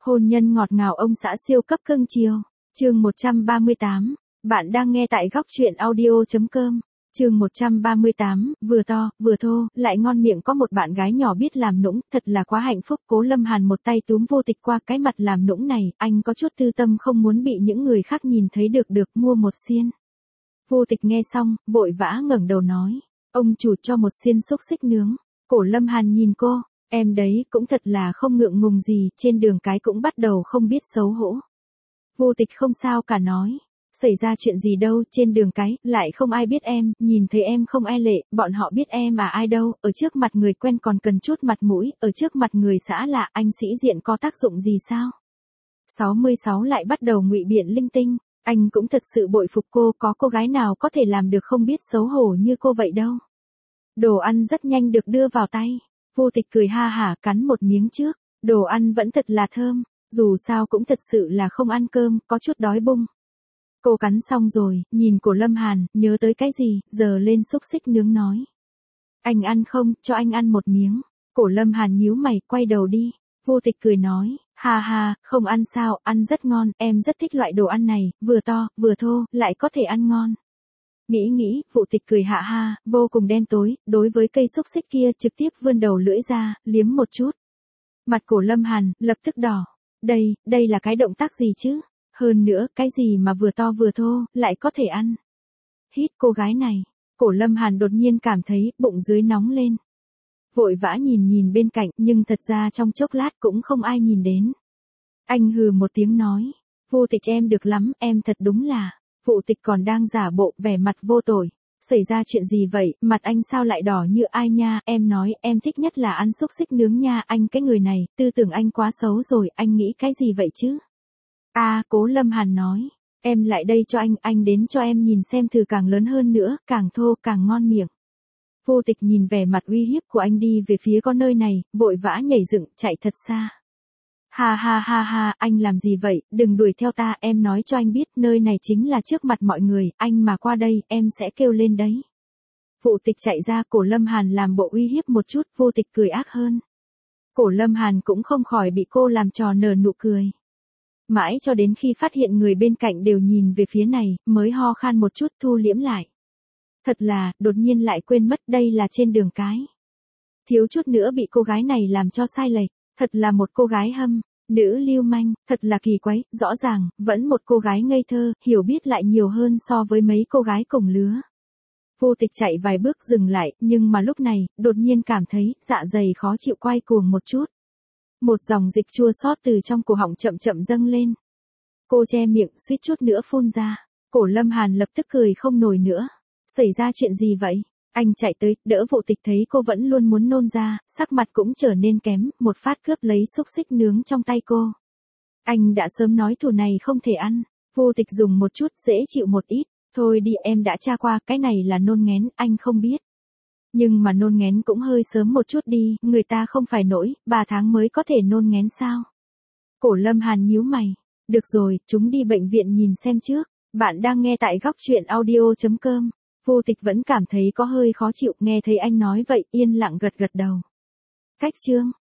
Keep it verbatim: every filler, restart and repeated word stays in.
Hôn nhân ngọt ngào ông xã siêu cấp cưng chiều. Chương một trăm ba mươi tám. Bạn đang nghe tại góc truyện audio chấm com. Chương một trăm ba mươi tám, vừa to, vừa thô, lại ngon miệng có một bạn gái nhỏ biết làm nũng, thật là quá hạnh phúc. Cố Lâm Hàn một tay túm Vô Tịch qua cái mặt làm nũng này, anh có chút tư tâm không muốn bị những người khác nhìn thấy được được mua một xiên. Vô Tịch nghe xong, vội vã ngẩng đầu nói, ông chủ cho một xiên xúc xích nướng. Cổ Lâm Hàn nhìn cô, em đấy cũng thật là không ngượng ngùng gì, trên đường cái cũng bắt đầu không biết xấu hổ. Vô Tịch không sao cả nói. Xảy ra chuyện gì đâu, trên đường cái, lại không ai biết em, nhìn thấy em không e lệ, bọn họ biết em à ai đâu, ở trước mặt người quen còn cần chút mặt mũi, ở trước mặt người xã lạ, anh sĩ diện có tác dụng gì sao? sáu mươi sáu lại bắt đầu ngụy biện linh tinh, anh cũng thật sự bội phục cô, có cô gái nào có thể làm được không biết xấu hổ như cô vậy đâu. Đồ ăn rất nhanh được đưa vào tay, Vô Tịch cười ha hả cắn một miếng trước, đồ ăn vẫn thật là thơm, dù sao cũng thật sự là không ăn cơm, có chút đói bụng. Cô cắn xong rồi, nhìn Cổ Lâm Hàn, nhớ tới cái gì, giờ lên xúc xích nướng nói. Anh ăn không, cho anh ăn một miếng. Cổ Lâm Hàn nhíu mày, quay đầu đi. Vô Tịch cười nói, ha ha, không ăn sao, ăn rất ngon, em rất thích loại đồ ăn này, vừa to, vừa thô, lại có thể ăn ngon. Nghĩ nghĩ, Vô Tịch cười hạ ha, vô cùng đen tối, đối với cây xúc xích kia trực tiếp vươn đầu lưỡi ra, liếm một chút. Mặt Cổ Lâm Hàn, lập tức đỏ. Đây, đây là cái động tác gì chứ? Hơn nữa, cái gì mà vừa to vừa thô, lại có thể ăn. Hít cô gái này, Cổ Lâm Hàn đột nhiên cảm thấy bụng dưới nóng lên. Vội vã nhìn nhìn bên cạnh, nhưng thật ra trong chốc lát cũng không ai nhìn đến. Anh hừ một tiếng nói, Vô Tịch em được lắm, em thật đúng là. Vô Tịch còn đang giả bộ, vẻ mặt vô tội. Xảy ra chuyện gì vậy, mặt anh sao lại đỏ như ai nha, em nói, em thích nhất là ăn xúc xích nướng nha, anh cái người này, tư tưởng anh quá xấu rồi, anh nghĩ cái gì vậy chứ? A, à, Cố Lâm Hàn nói, em lại đây cho anh, anh đến cho em nhìn xem thử càng lớn hơn nữa, càng thô càng ngon miệng. Vô Tịch nhìn vẻ mặt uy hiếp của anh đi về phía con nơi này, vội vã nhảy dựng, chạy thật xa. Ha ha ha ha, anh làm gì vậy, đừng đuổi theo ta, em nói cho anh biết, nơi này chính là trước mặt mọi người, anh mà qua đây, em sẽ kêu lên đấy. Vô Tịch chạy ra, Cổ Lâm Hàn làm bộ uy hiếp một chút, Vô Tịch cười ác hơn. Cổ Lâm Hàn cũng không khỏi bị cô làm trò nở nụ cười. Mãi cho đến khi phát hiện người bên cạnh đều nhìn về phía này, mới ho khan một chút thu liễm lại. Thật là, đột nhiên lại quên mất đây là trên đường cái. Thiếu chút nữa bị cô gái này làm cho sai lệch, thật là một cô gái hâm, nữ lưu manh, thật là kỳ quái, rõ ràng, vẫn một cô gái ngây thơ, hiểu biết lại nhiều hơn so với mấy cô gái cùng lứa. Vô Tịch chạy vài bước dừng lại, nhưng mà lúc này, đột nhiên cảm thấy, dạ dày khó chịu quay cuồng một chút. Một dòng dịch chua xót từ trong cổ họng chậm chậm dâng lên. Cô che miệng suýt chút nữa phun ra. Cổ Lâm Hàn lập tức cười không nổi nữa. Xảy ra chuyện gì vậy? Anh chạy tới, đỡ Vô Tịch thấy cô vẫn luôn muốn nôn ra, sắc mặt cũng trở nên kém, một phát cướp lấy xúc xích nướng trong tay cô. Anh đã sớm nói thù này không thể ăn. Vô Tịch dùng một chút dễ chịu một ít. Thôi đi, em đã tra qua, cái này là nôn nghén, anh không biết. Nhưng mà nôn nghén cũng hơi sớm một chút đi, người ta không phải nỗi, ba tháng mới có thể nôn nghén sao? Cổ Lâm Hàn nhíu mày. Được rồi, chúng đi bệnh viện nhìn xem trước. Bạn đang nghe tại góc truyện audio chấm com. Vô Tịch vẫn cảm thấy có hơi khó chịu, nghe thấy anh nói vậy, yên lặng gật gật đầu. Cách chương.